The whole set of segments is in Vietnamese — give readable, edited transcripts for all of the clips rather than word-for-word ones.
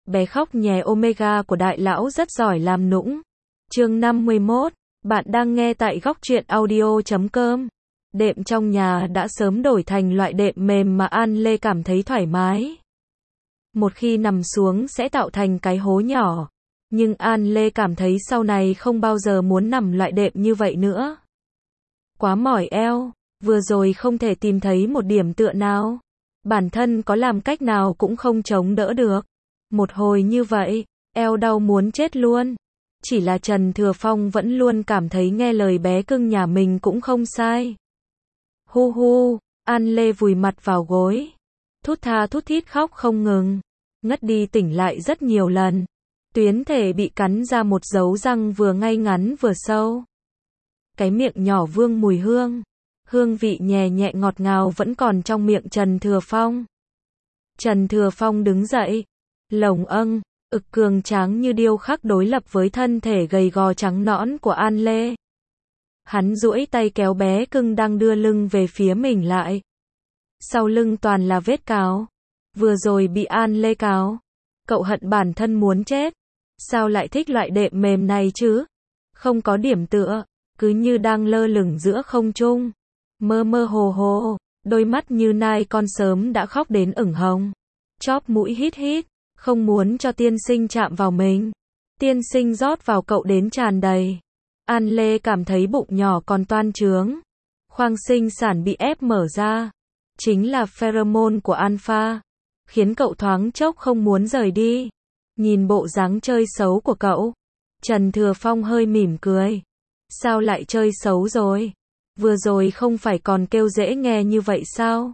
bé khóc nhè Omega của đại lão rất giỏi làm nũng. Chương 51, bạn đang nghe tại góc truyện audio.com. Đệm trong nhà đã sớm đổi thành loại đệm mềm mà An Lê cảm thấy thoải mái. Một khi nằm xuống sẽ tạo thành cái hố nhỏ. Nhưng An Lê cảm thấy sau này không bao giờ muốn nằm loại đệm như vậy nữa. Quá mỏi eo, vừa rồi không thể tìm thấy một điểm tựa nào. Bản thân có làm cách nào cũng không chống đỡ được. Một hồi như vậy, eo đau muốn chết luôn. Chỉ là Trần Thừa Phong vẫn luôn cảm thấy nghe lời bé cưng nhà mình cũng không sai. Hu hu, An Lê vùi mặt vào gối. Thút tha thút thít khóc không ngừng. Ngất đi tỉnh lại rất nhiều lần. Tuyến thể bị cắn ra một dấu răng vừa ngay ngắn vừa sâu. Cái miệng nhỏ vương mùi hương. Hương vị nhẹ nhẹ ngọt ngào vẫn còn trong miệng Trần Thừa Phong. Trần Thừa Phong đứng dậy. Lồng ực cường tráng như điêu khắc đối lập với thân thể gầy gò trắng nõn của An Lê. Hắn duỗi tay kéo bé cưng đang đưa lưng về phía mình lại. Sau lưng toàn là vết cào. Vừa rồi bị An Lê cào. Cậu hận bản thân muốn chết. Sao lại thích loại đệm mềm này chứ? Không có điểm tựa, cứ như đang lơ lửng giữa không trung. Mơ mơ hồ hồ, đôi mắt như nai con sớm đã khóc đến ửng hồng. Chóp mũi hít hít, không muốn cho tiên sinh chạm vào mình. Tiên sinh rót vào cậu đến tràn đầy. An Lê cảm thấy bụng nhỏ còn toan trướng. Khoang sinh sản bị ép mở ra. Chính là pheromone của alpha. Khiến cậu thoáng chốc không muốn rời đi. Nhìn bộ dáng chơi xấu của cậu. Trần Thừa Phong hơi mỉm cười. Sao lại chơi xấu rồi? Vừa rồi không phải còn kêu dễ nghe như vậy sao?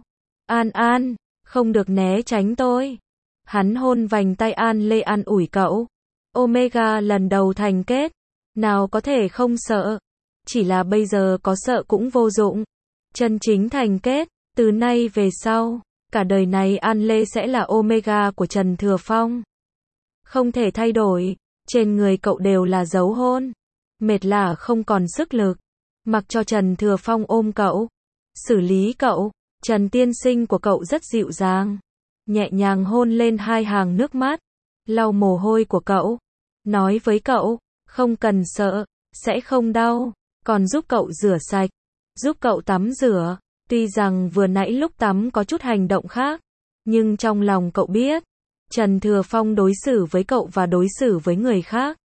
An, không được né tránh tôi. Hắn hôn vành tay An Lê an ủi cậu. Omega lần đầu thành kết. Nào có thể không sợ. Chỉ là bây giờ có sợ cũng vô dụng. Chân chính thành kết. Từ nay về sau. Cả đời này An Lê sẽ là Omega của Trần Thừa Phong. Không thể thay đổi. Trên người cậu đều là dấu hôn. Mệt là không còn sức lực. Mặc cho Trần Thừa Phong ôm cậu. Xử lý cậu. Trần tiên sinh của cậu rất dịu dàng. Nhẹ nhàng hôn lên hai hàng nước mắt. Lau mồ hôi của cậu. Nói với cậu. Không cần sợ. Sẽ không đau. Còn giúp cậu rửa sạch. Giúp cậu tắm rửa. Tuy rằng vừa nãy lúc tắm có chút hành động khác. Nhưng trong lòng cậu biết. Trần Thừa Phong đối xử với cậu và đối xử với người khác.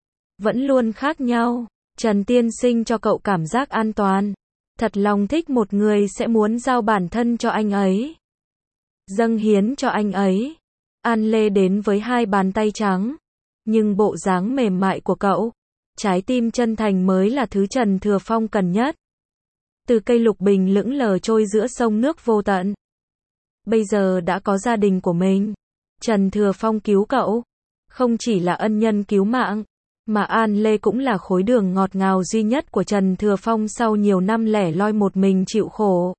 Vẫn luôn khác nhau. Trần tiên sinh cho cậu cảm giác an toàn. Thật lòng thích một người sẽ muốn giao bản thân cho anh ấy. Dâng hiến cho anh ấy. An Lê đến với hai bàn tay trắng. Nhưng bộ dáng mềm mại của cậu. Trái tim chân thành mới là thứ Trần Thừa Phong cần nhất. Từ cây lục bình lững lờ trôi giữa sông nước vô tận. Bây giờ đã có gia đình của mình. Trần Thừa Phong cứu cậu. Không chỉ là ân nhân cứu mạng. Mà An Lê cũng là khối đường ngọt ngào duy nhất của Trần Thừa Phong sau nhiều năm lẻ loi một mình chịu khổ.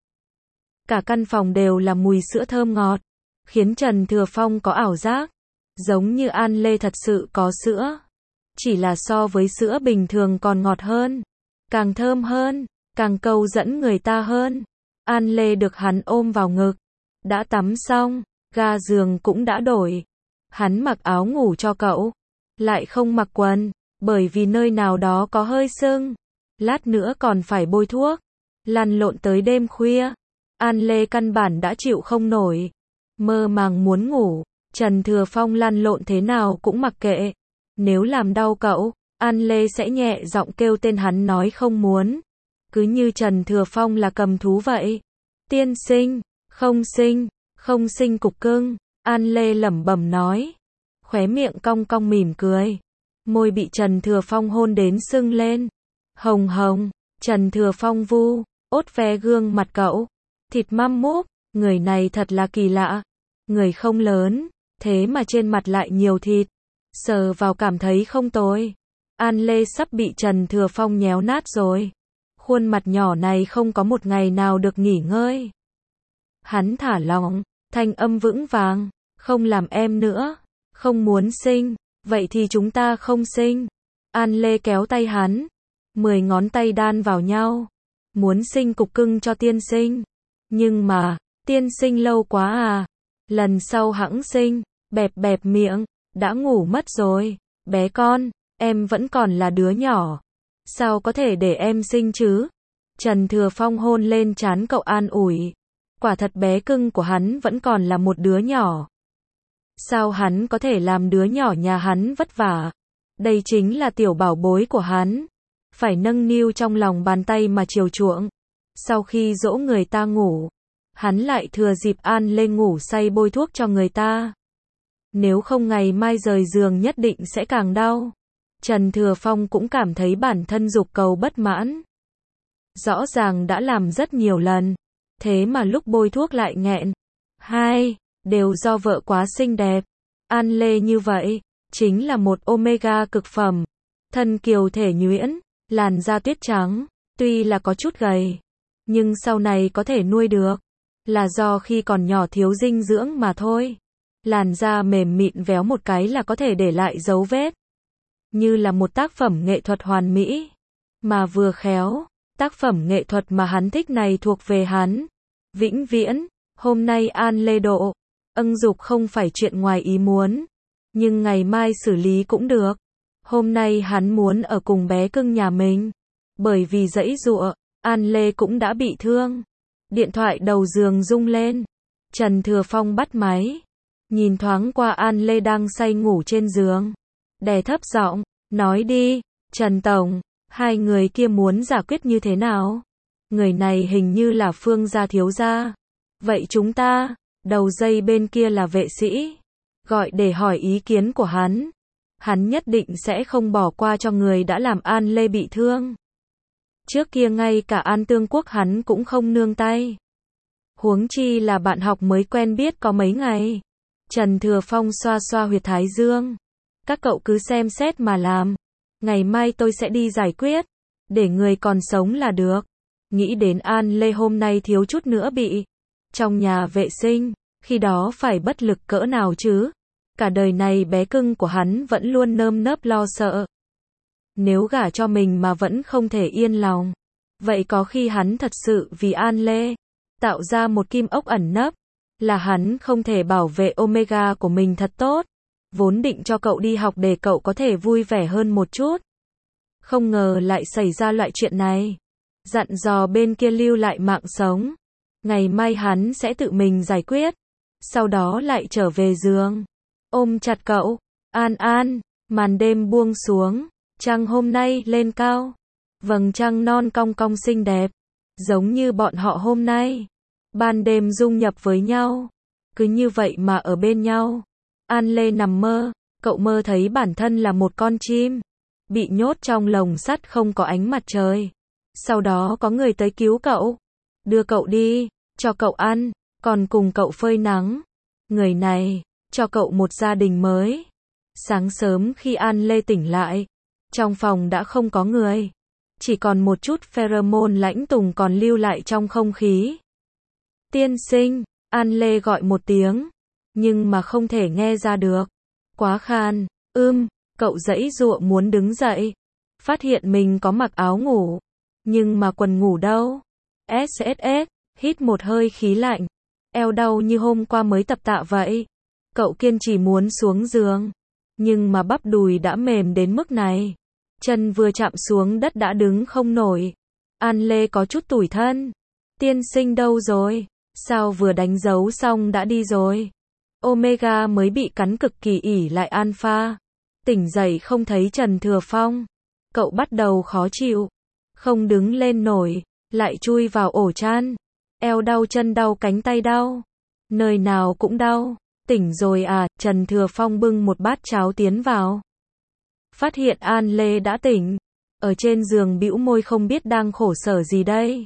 Cả căn phòng đều là mùi sữa thơm ngọt. Khiến Trần Thừa Phong có ảo giác. Giống như An Lê thật sự có sữa. Chỉ là so với sữa bình thường còn ngọt hơn. Càng thơm hơn. Càng câu dẫn người ta hơn. An Lê được hắn ôm vào ngực. Đã tắm xong. Ga giường cũng đã đổi. Hắn mặc áo ngủ cho cậu. Lại không mặc quần. Bởi vì nơi nào đó có hơi sưng. Lát nữa còn phải bôi thuốc. Lăn lộn tới đêm khuya. An Lê căn bản đã chịu không nổi. Mơ màng muốn ngủ. Trần Thừa Phong lăn lộn thế nào cũng mặc kệ. Nếu làm đau cậu, An Lê sẽ nhẹ giọng kêu tên hắn nói không muốn. Cứ như Trần Thừa Phong là cầm thú vậy. Tiên sinh, không sinh cục cưng. An Lê lẩm bẩm nói. Khóe miệng cong cong mỉm cười. Môi bị Trần Thừa Phong hôn đến sưng lên. Hồng hồng. Trần Thừa Phong ốt ve gương mặt cậu. Thịt măm múp. Người này thật là kỳ lạ. Người không lớn. Thế mà trên mặt lại nhiều thịt. Sờ vào cảm thấy không tồi. An Lê sắp bị Trần Thừa Phong nhéo nát rồi. Khuôn mặt nhỏ này không có một ngày nào được nghỉ ngơi. Hắn thả lỏng. Thanh âm vững vàng. Không làm em nữa. Không muốn sinh. Vậy thì chúng ta không sinh. An Lê kéo tay hắn. 10 ngón tay đan vào nhau. Muốn sinh cục cưng cho tiên sinh. Nhưng mà, tiên sinh lâu quá à. Lần sau hẵng sinh. Bẹp bẹp miệng. đã ngủ mất rồi. Bé con, em vẫn còn là đứa nhỏ. Sao có thể để em sinh chứ? Trần Thừa Phong hôn lên trán cậu an ủi. Quả thật bé cưng của hắn vẫn còn là một đứa nhỏ. Sao hắn có thể làm đứa nhỏ nhà hắn vất vả? Đây chính là tiểu bảo bối của hắn. Phải nâng niu trong lòng bàn tay mà chiều chuộng. Sau khi dỗ người ta ngủ, hắn lại thừa dịp An Lê ngủ say bôi thuốc cho người ta. Nếu không ngày mai rời giường nhất định sẽ càng đau. Trần Thừa Phong cũng cảm thấy bản thân dục cầu bất mãn. Rõ ràng đã làm rất nhiều lần, thế mà lúc bôi thuốc lại nghẹn. Hai, đều do vợ quá xinh đẹp. An Lê như vậy, chính là một omega cực phẩm. Thân kiều thể nhuyễn, làn da tuyết trắng, tuy là có chút gầy, nhưng sau này có thể nuôi được. Là do khi còn nhỏ thiếu dinh dưỡng mà thôi. Làn da mềm mịn véo một cái là có thể để lại dấu vết. Như là một tác phẩm nghệ thuật hoàn mỹ. Mà vừa khéo, tác phẩm nghệ thuật mà hắn thích này thuộc về hắn. Vĩnh viễn, hôm nay An Lê độ, âng dục không phải chuyện ngoài ý muốn. Nhưng ngày mai xử lý cũng được. Hôm nay hắn muốn ở cùng bé cưng nhà mình. Bởi vì giãy giụa, An Lê cũng đã bị thương. Điện thoại đầu giường rung lên. Trần Thừa Phong bắt máy. Nhìn thoáng qua An Lê đang say ngủ trên giường. Đè thấp giọng, nói đi, Trần Tổng, hai người kia muốn giải quyết như thế nào? Người này hình như là Phương gia thiếu gia. Vậy chúng ta, đầu dây bên kia là vệ sĩ. Gọi để hỏi ý kiến của hắn. Hắn nhất định sẽ không bỏ qua cho người đã làm An Lê bị thương. Trước kia ngay cả An Tương Quốc hắn cũng không nương tay. Huống chi là bạn học mới quen biết có mấy ngày. Trần Thừa Phong xoa xoa huyệt thái dương. Các cậu cứ xem xét mà làm. Ngày mai tôi sẽ đi giải quyết. Để người còn sống là được. Nghĩ đến An Lê hôm nay thiếu chút nữa bị trong nhà vệ sinh. Khi đó phải bất lực cỡ nào chứ. Cả đời này bé cưng của hắn vẫn luôn nơm nớp lo sợ. Nếu gả cho mình mà vẫn không thể yên lòng. Vậy có khi hắn thật sự vì An Lê tạo ra một kim ốc ẩn nấp. Là hắn không thể bảo vệ omega của mình thật tốt. Vốn định cho cậu đi học để cậu có thể vui vẻ hơn một chút. Không ngờ lại xảy ra loại chuyện này. Dặn dò bên kia lưu lại mạng sống. Ngày mai hắn sẽ tự mình giải quyết. Sau đó lại trở về giường. Ôm chặt cậu. An An, màn đêm buông xuống. Trăng hôm nay lên cao. Vầng trăng non cong cong xinh đẹp. Giống như bọn họ hôm nay. Ban đêm dung nhập với nhau. Cứ như vậy mà ở bên nhau. An Lê nằm mơ. Cậu mơ thấy bản thân là một con chim. Bị nhốt trong lồng sắt không có ánh mặt trời. Sau đó có người tới cứu cậu. Đưa cậu đi. Cho cậu ăn. Còn cùng cậu phơi nắng. Người này cho cậu một gia đình mới. Sáng sớm khi An Lê tỉnh lại. Trong phòng đã không có người. Chỉ còn một chút pheromone lãnh tùng còn lưu lại trong không khí. Tiên sinh, An Lê gọi một tiếng. Nhưng mà không thể nghe ra được. Quá khan, cậu giãy giụa muốn đứng dậy. Phát hiện mình có mặc áo ngủ. Nhưng mà quần ngủ đâu? SSS, hít một hơi khí lạnh. Eo đau như hôm qua mới tập tạ vậy. Cậu kiên trì muốn xuống giường. Nhưng mà bắp đùi đã mềm đến mức này. Chân vừa chạm xuống đất đã đứng không nổi. An Lê có chút tủi thân. Tiên sinh đâu rồi? Sao vừa đánh dấu xong đã đi rồi? Omega mới bị cắn cực kỳ ỉ lại alpha. Tỉnh dậy không thấy Trần Thừa Phong. Cậu bắt đầu khó chịu. Không đứng lên nổi. Lại chui vào ổ chăn. Eo đau chân đau cánh tay đau. Nơi nào cũng đau. Tỉnh rồi à? Trần Thừa Phong bưng một bát cháo tiến vào. Phát hiện An Lê đã tỉnh. Ở trên giường bĩu môi không biết đang khổ sở gì đây.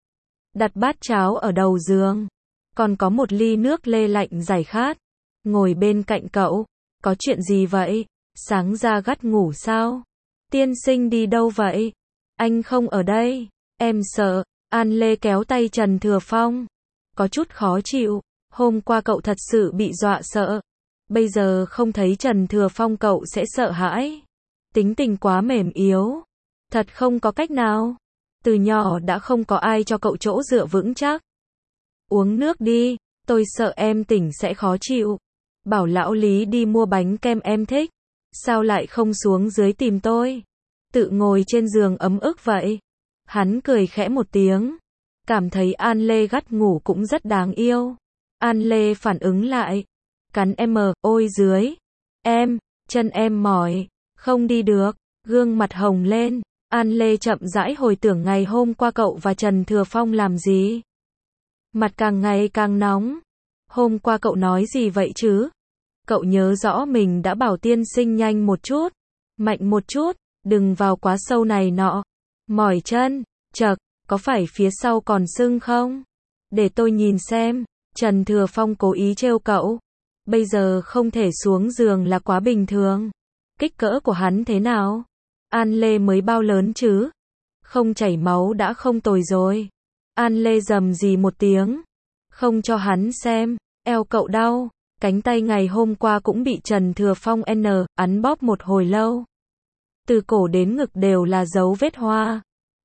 Đặt bát cháo ở đầu giường. Còn có một ly nước lê lạnh giải khát. Ngồi bên cạnh cậu. Có chuyện gì vậy? Sáng ra gắt ngủ sao? Tiên sinh đi đâu vậy? Anh không ở đây. Em sợ. An Lê kéo tay Trần Thừa Phong. Có chút khó chịu. Hôm qua cậu thật sự bị dọa sợ. Bây giờ không thấy Trần Thừa Phong cậu sẽ sợ hãi. Tính tình quá mềm yếu. Thật không có cách nào. Từ nhỏ đã không có ai cho cậu chỗ dựa vững chắc. Uống nước đi. Tôi sợ em tỉnh sẽ khó chịu. Bảo lão Lý đi mua bánh kem em thích. Sao lại không xuống dưới tìm tôi? Tự ngồi trên giường ấm ức vậy. Hắn cười khẽ một tiếng. Cảm thấy An Lê gắt ngủ cũng rất đáng yêu. An Lê phản ứng lại. Cắn em ôi dưới. Em, chân em mỏi. Không đi được. Gương mặt hồng lên. An Lê chậm rãi hồi tưởng ngày hôm qua cậu và Trần Thừa Phong làm gì. Mặt càng ngày càng nóng. Hôm qua cậu nói gì vậy chứ? Cậu nhớ rõ mình đã bảo tiên sinh nhanh một chút. Mạnh một chút. Đừng vào quá sâu này nọ. Mỏi chân. Chật. Có phải phía sau còn sưng không? Để tôi nhìn xem. Trần Thừa Phong cố ý trêu cậu. Bây giờ không thể xuống giường là quá bình thường. Kích cỡ của hắn thế nào? An Lê mới bao lớn chứ? Không chảy máu đã không tồi rồi. An Lê rầm rì một tiếng. Không cho hắn xem. Eo cậu đau. Cánh tay ngày hôm qua cũng bị Trần Thừa Phong ấn bóp một hồi lâu. Từ cổ đến ngực đều là dấu vết hoa.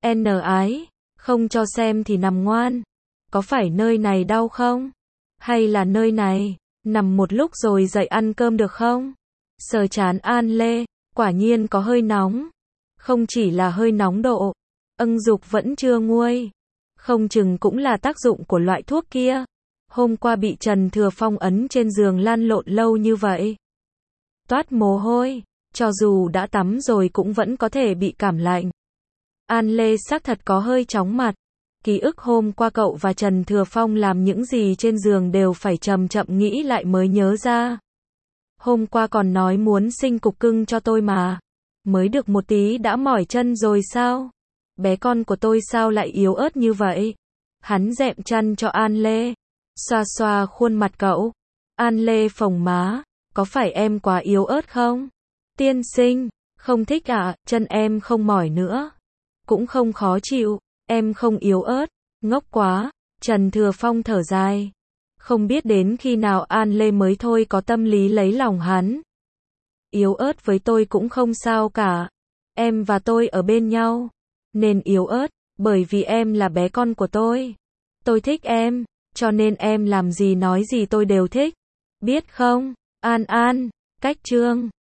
Ái. Không cho xem thì nằm ngoan. Có phải nơi này đau không? Hay là nơi này? Nằm một lúc rồi dậy ăn cơm được không? Sờ trán An Lê. Quả nhiên có hơi nóng. Không chỉ là hơi nóng độ. Dục vẫn chưa nguôi. Không chừng cũng là tác dụng của loại thuốc kia. Hôm qua bị Trần Thừa Phong ấn trên giường lăn lộn lâu như vậy. Toát mồ hôi. Cho dù đã tắm rồi cũng vẫn có thể bị cảm lạnh. An Lê xác thật có hơi chóng mặt. Ký ức hôm qua cậu và Trần Thừa Phong làm những gì trên giường đều phải chậm chậm nghĩ lại mới nhớ ra. Hôm qua còn nói muốn sinh cục cưng cho tôi mà. Mới được một tí đã mỏi chân rồi sao? Bé con của tôi sao lại yếu ớt như vậy? Hắn dẹm chăn cho An Lê. Xoa xoa khuôn mặt cậu. An Lê phồng má. Có phải em quá yếu ớt không? Tiên sinh, không thích à? Chân em không mỏi nữa. Cũng không khó chịu. Em không yếu ớt. Ngốc quá. Trần Thừa Phong thở dài. Không biết đến khi nào An Lê mới thôi có tâm lý lấy lòng hắn. Yếu ớt với tôi cũng không sao cả. Em và tôi ở bên nhau. Nên yếu ớt, bởi vì em là bé con của tôi. Tôi thích em, cho nên em làm gì nói gì tôi đều thích. Biết không? An, cách chương